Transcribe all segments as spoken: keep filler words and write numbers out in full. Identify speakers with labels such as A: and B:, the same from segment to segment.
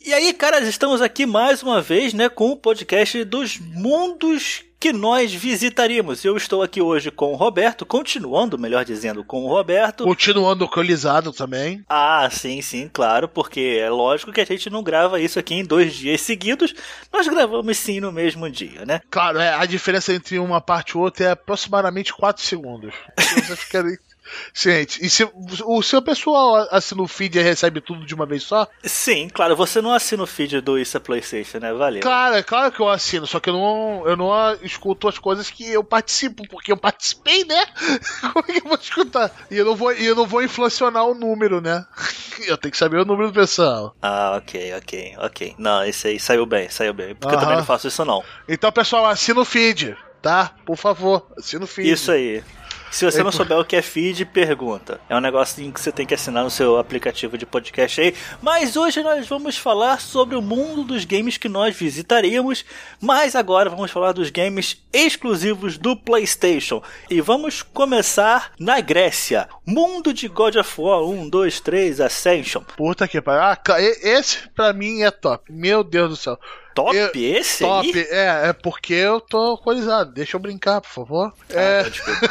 A: E aí, caras, estamos aqui mais uma vez, né, com o podcast dos mundos que nós visitaríamos. Eu estou aqui hoje com o Roberto, continuando, melhor dizendo, com o Roberto.
B: Continuando alcoolizado também.
A: Ah, sim, sim, claro, porque é lógico que a gente não grava isso aqui em dois dias seguidos, nós gravamos sim no mesmo dia, né?
B: Claro, é, a diferença entre uma parte e outra é aproximadamente quatro segundos. Vocês querem... Gente, e se o seu pessoal assina o feed e recebe tudo de uma vez só?
A: Sim, claro, você não assina o feed do Isso é PlayStation, né? Valeu.
B: Claro, é claro que eu assino, só que eu não, eu não escuto as coisas que eu participo, porque eu participei, né? Como é que eu vou escutar? E eu não vou, e eu não vou inflacionar o número, né? Eu tenho que saber o número do pessoal.
A: Ah, ok, ok, ok. Não, esse aí saiu bem, saiu bem, porque
B: Aham.
A: eu também não faço isso não.
B: Então, pessoal, assina o feed, tá? Por favor, assina o feed.
A: Isso aí. Se você não souber o que é feed, pergunta. É um negocinho que você tem que assinar no seu aplicativo de podcast aí. Mas hoje nós vamos falar sobre o mundo dos games que nós visitaríamos. Mas agora vamos falar dos games exclusivos do PlayStation. E vamos começar na Grécia. Mundo de God of War um, dois, três, Ascension.
B: Puta que pariu. Ah, esse pra mim é top. Meu Deus do céu.
A: Top
B: eu,
A: esse
B: top,
A: aí?
B: é, é porque eu tô alcoolizado. Deixa eu brincar, por favor.
A: Ah,
B: é...
A: desculpa.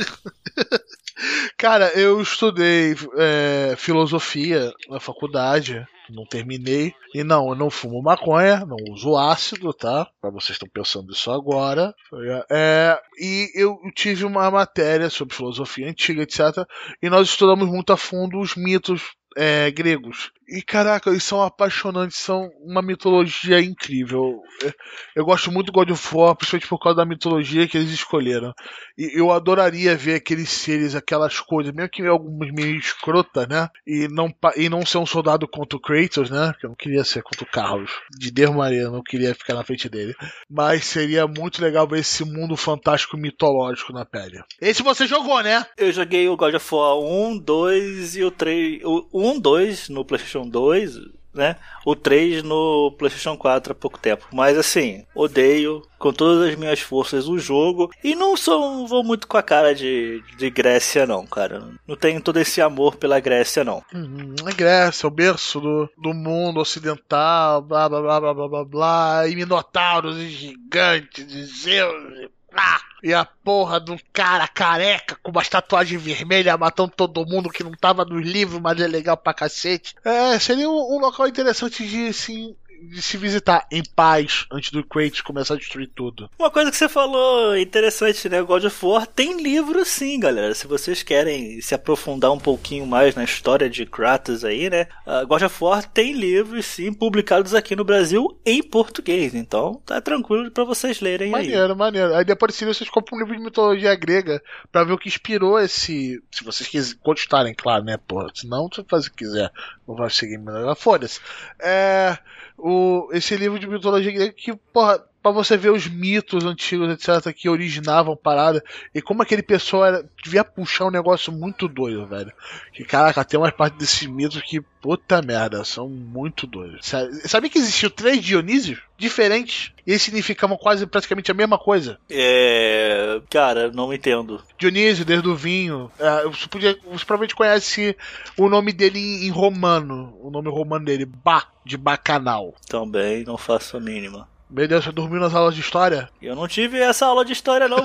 B: Cara, eu estudei é, filosofia na faculdade, não terminei. E não, eu não fumo maconha, não uso ácido, tá? Pra vocês estão pensando isso agora. É, e eu tive uma matéria sobre filosofia antiga, etcétera. E nós estudamos muito a fundo os mitos É, gregos. E caraca, eles são apaixonantes, são uma mitologia incrível. Eu, eu gosto muito do God of War, principalmente por causa da mitologia que eles escolheram. E eu adoraria ver aqueles seres, aquelas coisas, mesmo que algumas meio escrotas, né? E não, e não ser um soldado contra o Kratos, né? Porque eu não queria ser contra o Carlos. De Deus Maria, eu não queria ficar na frente dele. Mas seria muito legal ver esse mundo fantástico mitológico na pele. Esse você jogou, né?
A: Eu joguei o God of War um, dois e o três. O um, dois no PlayStation dois, né? O três no PlayStation quatro há pouco tempo. Mas assim, odeio com todas as minhas forças o jogo. E não sou, vou muito com a cara de, de Grécia, não, cara. Não tenho todo esse amor pela Grécia, não.
B: Hum, a Grécia, o berço do, do mundo ocidental, blá blá blá blá blá blá blá. E minotauros e gigantes, e Zeus. E... Ah, e a porra de um cara careca com uma tatuagem vermelha matando todo mundo que não tava nos livros, mas é legal pra cacete. É, seria um, um local interessante de, assim, de se visitar em paz antes do Kratos começar a destruir tudo.
A: Uma coisa que você falou interessante, né? O God of War tem livro sim, galera. Se vocês querem se aprofundar um pouquinho mais na história de Kratos aí, né? Uh, God of War tem livros sim publicados aqui no Brasil em português. Então tá tranquilo pra vocês lerem
B: maneiro,
A: aí.
B: Maneiro, maneiro. Aí depois se vocês compram um livro de mitologia grega pra ver o que inspirou esse... Se vocês quiserem, gostarem, claro, né? Porra, se não, você faz o que quiser. Não vai seguir melhor. Foda-se. É... O, esse livro de mitologia grega que, porra, pra você ver os mitos antigos, etcétera, que originavam parada, e como aquele pessoal era, devia puxar um negócio muito doido, velho. Que, caraca, tem umas partes desses mitos que, puta merda, são muito doidos. Sabia que existiam três Dionísios diferentes? E eles significavam quase praticamente a mesma coisa?
A: É... Cara, não entendo.
B: Dionísio, desde o vinho. É, você, podia, você provavelmente conhece o nome dele em, em romano. O nome romano dele, Bá, de Bacanal.
A: Também não faço a mínima.
B: Meu Deus, você dormiu nas aulas de história?
A: Eu não tive essa aula de história, não.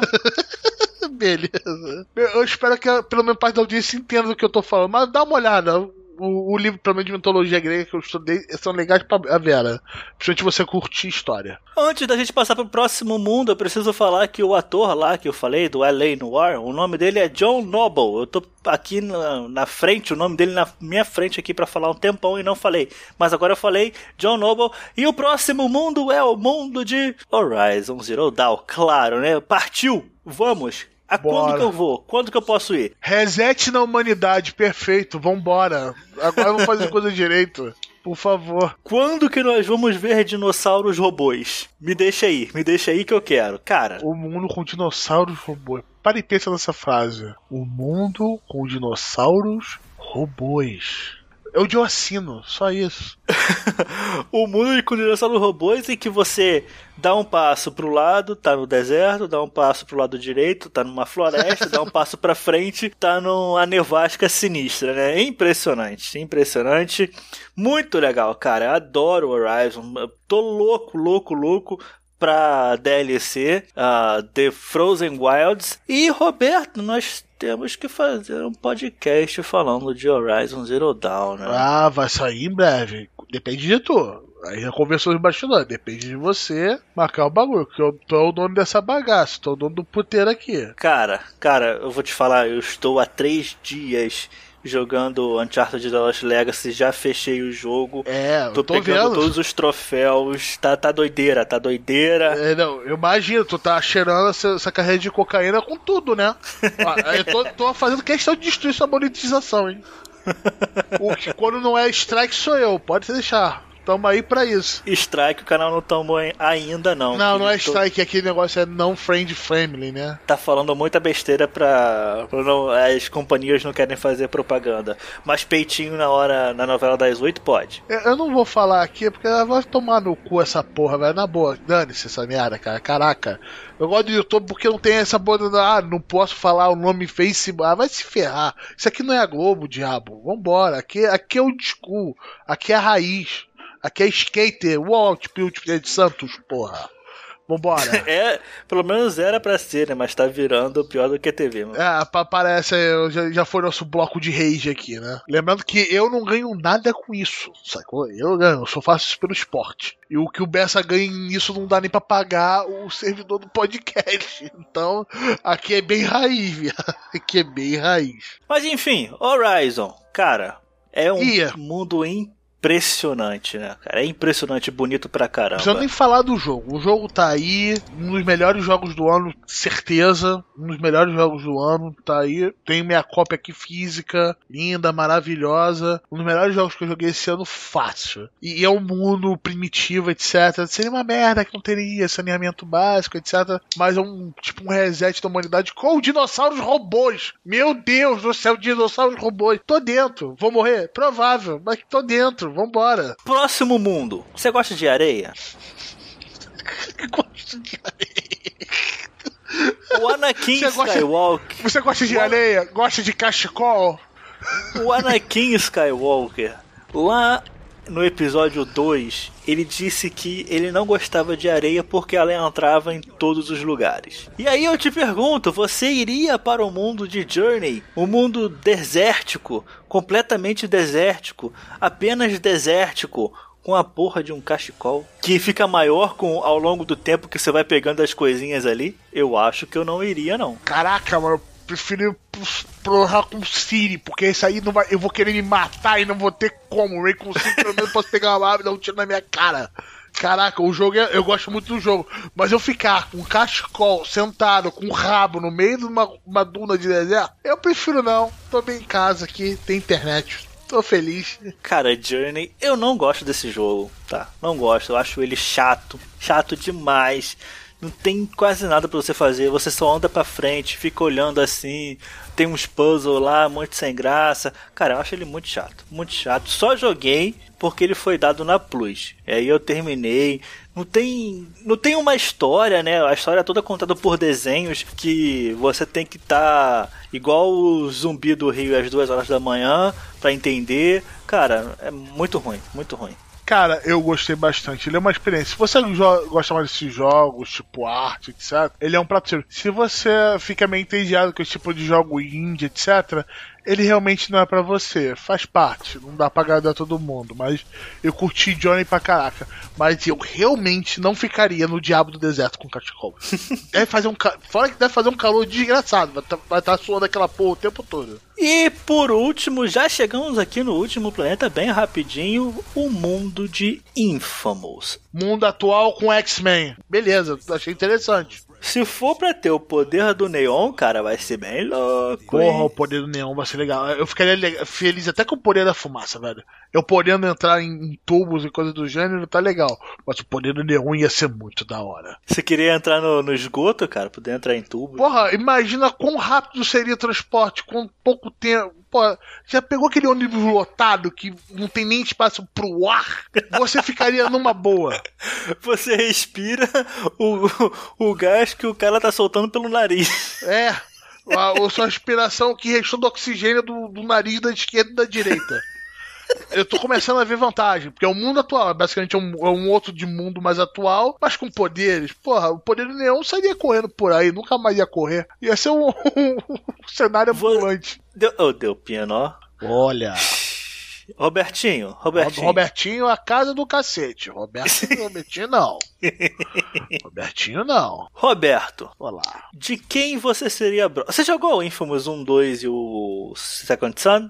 B: Beleza. Eu espero que pelo menos parte da audiência entenda do que eu tô falando. Mas dá uma olhada. O, o livro, pelo menos, de mitologia grega que eu estudei são legais pra Vera. Principalmente você curtir história.
A: Antes da gente passar pro próximo mundo, eu preciso falar que o ator lá que eu falei, do L A Noire, o nome dele é John Noble. Eu tô aqui na, na frente, o nome dele na minha frente aqui pra falar um tempão e não falei. Mas agora eu falei John Noble. E o próximo mundo é o mundo de Horizon Zero Dawn. Claro, né? Partiu! Vamos! A
B: Bora.
A: quando que eu vou? Quando que eu posso ir?
B: Reset na humanidade, perfeito, vambora. Agora vamos fazer coisa direito. Por favor.
A: Quando que nós vamos ver dinossauros robôs? Me deixa aí, me deixa aí que eu quero. Cara...
B: O mundo com dinossauros robôs. Para e pensa nessa frase. O mundo com dinossauros robôs. Eu de assino, só isso.
A: o mundo com dinossauro robôs em que você dá um passo pro lado, tá no deserto, dá um passo pro lado direito, tá numa floresta, dá um passo pra frente, tá numa nevasca sinistra, né? Impressionante, impressionante. Muito legal, cara. Eu adoro o Horizon. Eu tô louco, louco, louco pra D L C, uh, The Frozen Wilds. E, Roberto, nós temos que fazer um podcast falando de Horizon Zero Dawn, né?
B: Ah, vai sair em breve. Depende de tu. Aí já conversou os bastidores. Depende de você marcar o bagulho. Porque eu tô o dono dessa bagaça. Tô o dono do puteiro aqui.
A: Cara, cara, eu vou te falar. Eu estou há três dias jogando Uncharted The Lost Legacy. Já fechei o jogo.
B: É,
A: tô,
B: eu tô
A: pegando
B: vendo.
A: todos os troféus. Tá, tá doideira, tá doideira.
B: É, não, eu imagino. Tu tá cheirando essa, essa carreira de cocaína com tudo, né? Eu tô, tô fazendo questão de destruir sua monetização, hein? O que quando não é strike sou eu. Pode deixar. Tamo aí pra isso.
A: Strike, o canal não tomou ainda não.
B: Não, não é
A: tô...
B: strike, aquele negócio é não friend family, né?
A: Tá falando muita besteira pra... pra não... as companhias não querem fazer propaganda. Mas peitinho na hora, na novela das oito, pode.
B: Eu não vou falar aqui, porque ela vai tomar no cu essa porra, velho. Na boa, dane-se essa merda, cara. Caraca. Eu gosto do YouTube porque não tem essa boa... Ah, não posso falar o nome Facebook. Ah, vai se ferrar. Isso aqui não é a Globo, diabo. Vambora. Aqui, aqui é o school. Aqui é a raiz. Aqui é skater, Walt Piltner de Santos, porra. Vambora.
A: É, pelo menos era pra ser, né? Mas tá virando pior do que a T V, mano.
B: É, parece, já, já foi nosso bloco de rage aqui, né? Lembrando que eu não ganho nada com isso, sacou? Eu ganho, eu só faço isso pelo esporte. E o que o Bessa ganha nisso não dá nem pra pagar o servidor do podcast. Então, aqui é bem raiz, viado. Aqui é bem raiz.
A: Mas enfim, Horizon, cara, é um
B: Ia.
A: mundo impressionante. Impressionante, né, cara? É impressionante, bonito pra caramba.
B: Não precisa nem falar do jogo. O jogo tá aí, um dos melhores jogos do ano, certeza. Um dos melhores jogos do ano, tá aí. Tenho minha cópia aqui física, linda, maravilhosa. Um dos melhores jogos que eu joguei esse ano, fácil. E é um mundo primitivo, etcétera. Seria uma merda que não teria saneamento básico, etcétera. Mas é um tipo um reset da humanidade com dinossauros robôs. Meu Deus do céu, dinossauros robôs. Tô dentro. Vou morrer? Provável, mas tô dentro. Vambora.
A: Próximo mundo. Você gosta de areia?
B: Gosto de areia.
A: O Anakin
B: Você gosta-
A: Skywalker.
B: Você gosta de
A: O-
B: areia? Gosta de cachecol?
A: O Anakin Skywalker, lá no episódio dois, ele disse que ele não gostava de areia porque ela entrava em todos os lugares. E aí eu te pergunto, você iria para o mundo de Journey, um mundo desértico, completamente desértico, apenas desértico, com a porra de um cachecol, que fica maior com, ao longo do tempo que você vai pegando as coisinhas ali? Eu acho que eu não iria, não.
B: Caraca, mano, eu prefiro ir pro, pro Raccoon City, porque isso aí não vai, eu vou querer me matar e não vou ter como. O Raccoon City pelo menos posso pegar uma arma e dar um tiro na minha cara. Caraca, o jogo é, eu gosto muito do jogo, mas eu ficar com um cachecol sentado com um rabo no meio de uma, uma duna de deserto, eu prefiro não. Tô bem em casa aqui, tem internet. Tô feliz.
A: Cara, Journey, eu não gosto desse jogo, tá? Não gosto, eu acho ele chato, chato demais. Não tem quase nada pra você fazer, você só anda pra frente, fica olhando assim, tem uns puzzles lá, muito sem graça. Cara, eu acho ele muito chato, muito chato. Só joguei porque ele foi dado na Plus. E aí eu terminei. Não tem, não tem uma história, né? A história é toda contada por desenhos que você tem que estar tá igual o Zumbi do Rio às duas horas da manhã pra entender. Cara, é muito ruim, muito ruim.
B: Cara, eu gostei bastante. Ele é uma experiência. Se você jo- gosta mais desses jogos, tipo arte, etcétera, ele é um prato cheio. Se você fica meio entediado com esse tipo de jogo indie, etcétera, ele realmente não é pra você. Faz parte. Não dá pra agradar todo mundo. Mas eu curti Johnny pra caraca. Mas eu realmente não ficaria no diabo do deserto com cachecol. Deve fazer um ca... Fora que deve fazer um calor desgraçado. Vai estar tá, tá suando aquela porra o tempo todo.
A: E por último, já chegamos aqui no último planeta bem rapidinho, o mundo de Infamous.
B: Mundo atual com X-Men. Beleza, achei interessante.
A: Se for pra ter o poder do Neon, cara, vai ser bem louco.
B: Porra,
A: hein?
B: o poder do neon vai ser legal. Eu ficaria le- feliz até com o poder da fumaça, velho. Eu podendo entrar em, em tubos e coisas do gênero, tá legal. Mas o poder do Neon ia ser muito da hora.
A: Você queria entrar no, no esgoto, cara? Poder entrar em tubo?
B: Porra, imagina quão rápido seria o transporte, com pouco tempo. Porra, já pegou aquele ônibus lotado que não tem nem espaço pro ar? Você ficaria numa boa.
A: Você respira o, o, o gás que o cara tá soltando pelo nariz.
B: É, a, a sua respiração que restou do oxigênio do, do nariz da esquerda e da direita. Eu tô começando a ver vantagem, porque é o mundo atual, basicamente é um, é um outro de mundo mais atual, mas com poderes. Porra, o poder do Neon sairia correndo por aí, nunca mais ia correr. Ia ser um, um, um cenário ambulante.
A: Deu, oh, deu pino, ó.
B: Olha.
A: Robertinho, Robertinho.
B: Robertinho, a casa do cacete. Roberto, Robertinho não. Robertinho não.
A: Roberto.
B: Olá.
A: De quem você seria bro... Você jogou o Infamous um, dois e o Second Son?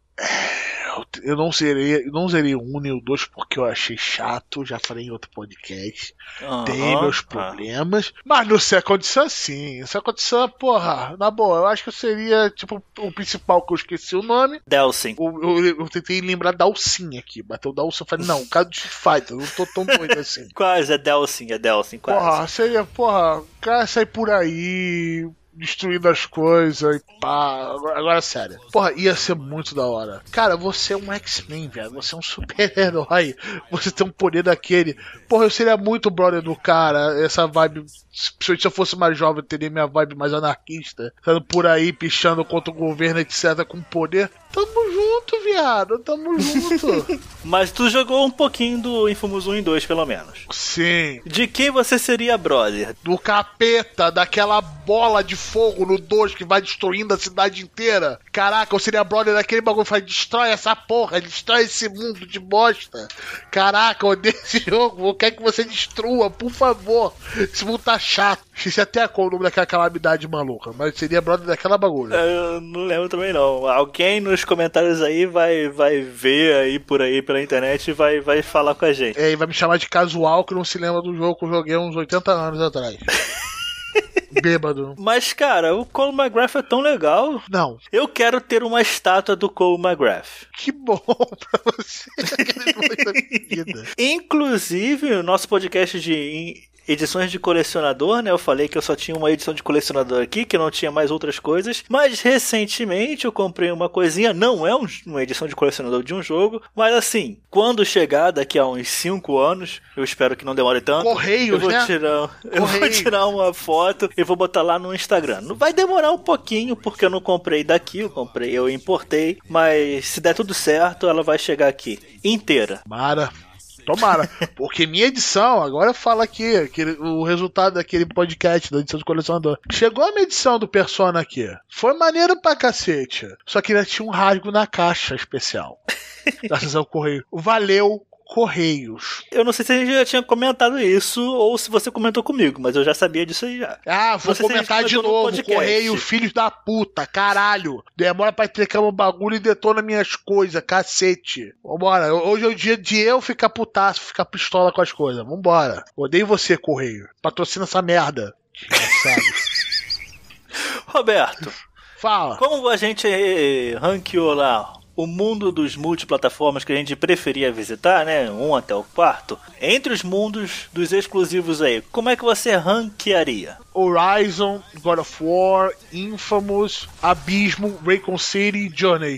B: Eu não zerei, eu não zerei o um nem o dois porque eu achei chato, já falei em outro podcast. Uhum, tem meus problemas. Ah. Mas no Second Son, sim. O Second Son, porra, na boa, eu acho que eu seria, tipo, o principal que eu esqueci o nome.
A: Delsin.
B: Eu, eu, eu tentei lembrar Dalsin aqui. Bateu o Dalsin, eu falei, não, o cara do Street Fighter, eu não tô tão doido assim.
A: Quase, é Delsin, é Delsin, quase.
B: Porra, seria, porra, o cara sai por aí, destruindo as coisas e pá. Agora, agora, sério. Porra, ia ser muito da hora. Cara, você é um X-Men, velho. Você é um super-herói. Você tem um poder daquele. Porra, eu seria muito brother do cara. Essa vibe. Se eu fosse mais jovem, eu teria minha vibe mais anarquista. Saindo por aí, pichando contra o governo, etcétera. Com poder. Tamo junto, viado. Tamo junto.
A: Mas tu jogou um pouquinho do Infamous um e dois, pelo menos.
B: Sim.
A: De quem você seria brother?
B: Do capeta, daquela bola de fogo no dois que vai destruindo a cidade inteira. Caraca, eu seria brother daquele bagulho que faz, destrói essa porra, destrói esse mundo de bosta. Caraca, eu odeio esse jogo, eu quero que você destrua, por favor. Esse mundo tá chato. Esqueci até qual o nome daquela calamidade maluca, mas seria brother daquela bagulho.
A: Eu não lembro também não. Alguém nos comentários aí vai, vai ver aí por aí pela internet e vai, vai falar com a gente.
B: É, e vai me chamar de casual que não se lembra do jogo que eu joguei uns oitenta anos atrás. Bêbado.
A: Mas, cara, o Cole McGrath é tão legal.
B: Não.
A: Eu quero ter uma estátua do Cole McGrath.
B: Que bom pra você.
A: Inclusive, o nosso podcast de edições de colecionador, né? Eu falei que eu só tinha uma edição de colecionador aqui, que não tinha mais outras coisas. Mas recentemente eu comprei uma coisinha, não é um, uma edição de colecionador de um jogo, mas assim, quando chegar daqui a uns cinco anos, eu espero que não demore tanto.
B: Correios,
A: eu vou
B: né?
A: tirar, eu vou tirar uma foto e vou botar lá no Instagram. Não vai demorar um pouquinho, porque eu não comprei daqui, eu comprei, eu importei, mas se der tudo certo, ela vai chegar aqui inteira.
B: Mara. Tomara, porque minha edição, agora fala aqui, aquele, o resultado daquele podcast da edição de colecionador. Chegou a minha edição do Persona aqui. Foi maneiro pra cacete. Só que ainda tinha um rasgo na caixa especial. Da sessão Correio. Valeu, Correios.
A: Eu não sei se a gente já tinha comentado isso ou se você comentou comigo, mas eu já sabia disso aí já.
B: Ah, vou comentar de novo. No Correio, filhos da puta, caralho. Demora pra entregar um bagulho e detona minhas coisas, cacete. Vambora. Hoje é o dia de eu ficar putaço, ficar pistola com as coisas. Vambora. Odeio você, Correio. Patrocina essa merda.
A: Roberto.
B: Fala.
A: Como a gente ranqueou lá o mundo dos multiplataformas que a gente preferia visitar, né? Um até o quarto. Entre os mundos dos exclusivos aí, como é que você ranquearia?
B: Horizon, God of War, Infamous, Abismo, Raycon City, Journey.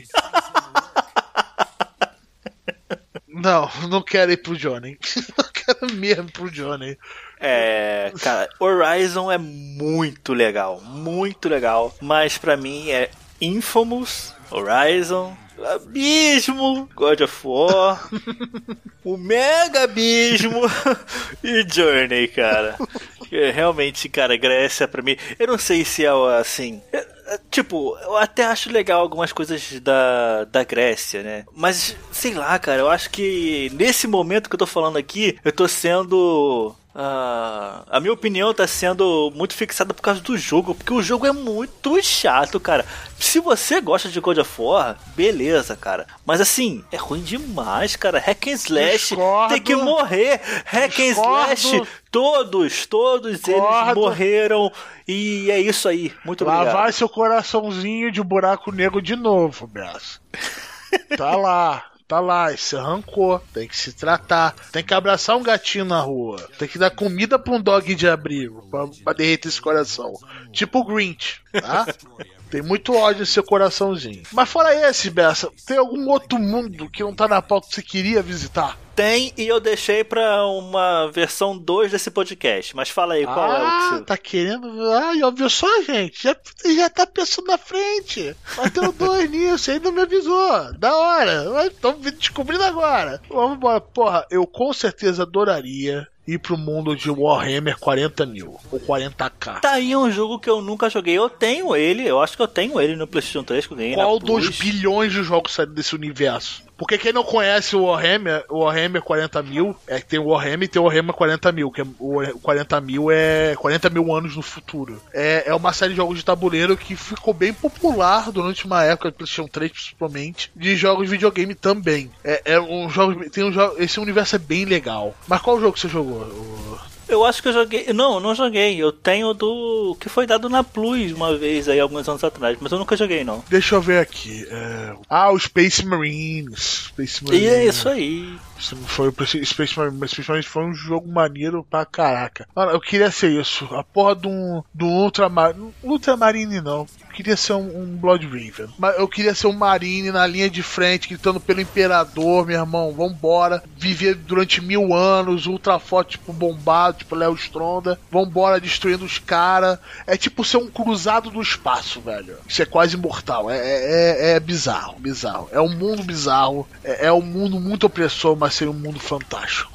B: Não, não quero ir pro Johnny. Não quero mesmo pro Johnny.
A: É, cara, Horizon é muito legal, muito legal. Mas pra mim é Infamous, Horizon, Abismo, God of War, o Mega Abismo e Journey, cara. Realmente, cara, Grécia pra mim, eu não sei se é assim... Tipo, eu até acho legal algumas coisas da, da Grécia, né? Mas, sei lá, cara, eu acho que nesse momento que eu tô falando aqui, eu tô sendo... Uh, a minha opinião tá sendo muito fixada por causa do jogo, porque o jogo é muito chato, cara. Se você gosta de God of War, beleza, cara. Mas assim, é ruim demais, cara. Hack and Slash,
B: Discordo.
A: Tem que morrer. Hack and Slash, todos, todos
B: Discordo.
A: eles morreram. E é isso aí, muito
B: lá
A: obrigado.
B: Lá vai seu coraçãozinho de buraco negro de novo, Bessa. Tá lá. tá lá, e você arrancou, tem que se tratar, tem que abraçar um gatinho na rua, tem que dar comida pra um dog de abrigo, pra, pra derreter esse coração. Tipo o Grinch, tá? Tem muito ódio no seu coraçãozinho. Mas fora esse, Bessa, tem algum outro mundo que não tá na pauta que você queria visitar?
A: Tem, e eu deixei pra uma versão dois desse podcast. Mas fala aí, qual
B: ah,
A: é o que você...
B: tá querendo... Ai, ó, viu só, gente? Já, já tá pensando na frente. Vai ter o dois nisso, aí não me avisou. Da hora. Estamos descobrindo agora. Vamos embora. Porra, eu com certeza adoraria ir pro mundo de Warhammer quarenta mil ou quarenta K.
A: Tá aí um jogo que eu nunca joguei. Eu tenho ele, eu acho que eu tenho ele no PlayStation três que eu ganhei.
B: Qual dos bilhões de jogos saíram desse universo? Porque quem não conhece o Warhammer, o Warhammer quarenta mil, é que tem o Warhammer e tem o Warhammer quarenta mil, que é, o quarenta mil é quarenta mil anos no futuro. É, é uma série de jogos de tabuleiro que ficou bem popular durante uma época, PlayStation três principalmente, de jogos de videogame também. É, é um jogo, tem um jogo, esse universo é bem legal. Mas qual jogo você jogou? O...
A: Eu acho que eu joguei... Não, não joguei. Eu tenho do... que foi dado na Plus uma vez aí, alguns anos atrás. Mas eu nunca joguei, não.
B: Deixa eu ver aqui. É... Ah, o Space Marines. Space Marines.
A: E é isso aí.
B: Foi, Space Marines, Space Marines foi um jogo maneiro pra caraca. Mano, eu queria ser isso. A porra de um, de um Ultramarine... Ultramarine não. Eu queria ser um, um Blood Raven. Mas eu queria ser um Marine na linha de frente, gritando pelo Imperador, meu irmão. Vambora. Viver durante mil anos, ultra forte, tipo bombado, tipo Léo Stronda. Vambora destruindo os caras. É tipo ser um cruzado do espaço, velho. Isso é quase imortal. É, é, é bizarro, bizarro. É um mundo bizarro. É, é um mundo muito opressor, mas seria um mundo fantástico.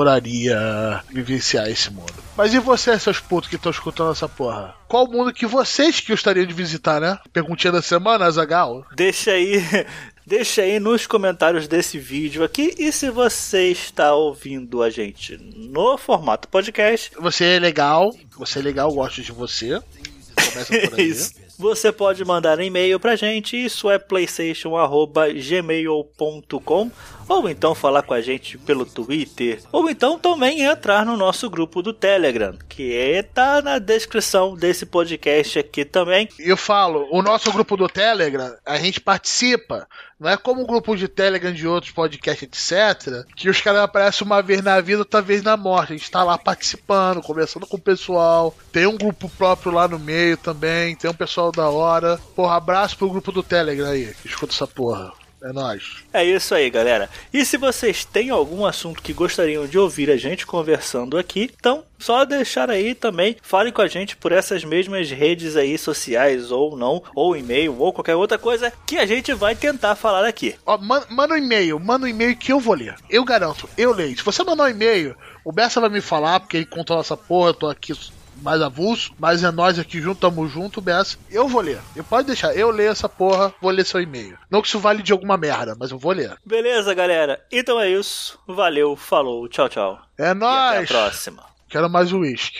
B: Adoraria vivenciar esse mundo. Mas e vocês, seus putos que estão escutando essa porra? Qual mundo que vocês que gostariam de visitar, né? Perguntinha da semana, Azaghal?
A: Deixa aí... Deixa aí nos comentários desse vídeo aqui. E se você está ouvindo a gente no formato podcast...
B: Você é legal. Você é legal, gosto de você. Começa por aí.
A: Isso. Você pode mandar um e-mail pra gente, isso é playstation arroba gmail ponto com, ou então falar com a gente pelo Twitter, ou então também entrar no nosso grupo do Telegram, que é, tá na descrição desse podcast aqui também.
B: Eu falo, o nosso grupo do Telegram, a gente participa, não é como o grupo de Telegram de outros podcasts, etcétera, que os caras aparecem uma vez na vida, outra vez na morte. A gente tá lá participando, conversando com o pessoal, tem um grupo próprio lá no meio também, tem um pessoal da hora. Porra, abraço pro grupo do Telegram aí, que escuta essa porra. É nóis.
A: É isso aí, galera. E se vocês têm algum assunto que gostariam de ouvir a gente conversando aqui, então só deixar aí também. Falem com a gente por essas mesmas redes aí sociais, ou não, ou e-mail, ou qualquer outra coisa que a gente vai tentar falar aqui.
B: Ó, man, manda um e-mail, manda um e-mail que eu vou ler. Eu garanto, eu leio. Se você mandar um e-mail, o Bessa vai me falar, porque ele contou essa porra, eu tô aqui mais avulso, mas é nós aqui junto, tamo junto, Bessa. Eu vou ler. Eu pode deixar, eu leio essa porra, vou ler seu e-mail. Não que isso vale de alguma merda, mas eu vou ler.
A: Beleza, galera. Então é isso. Valeu, falou, tchau, tchau.
B: É nóis.
A: E até a próxima.
B: Quero mais uísque.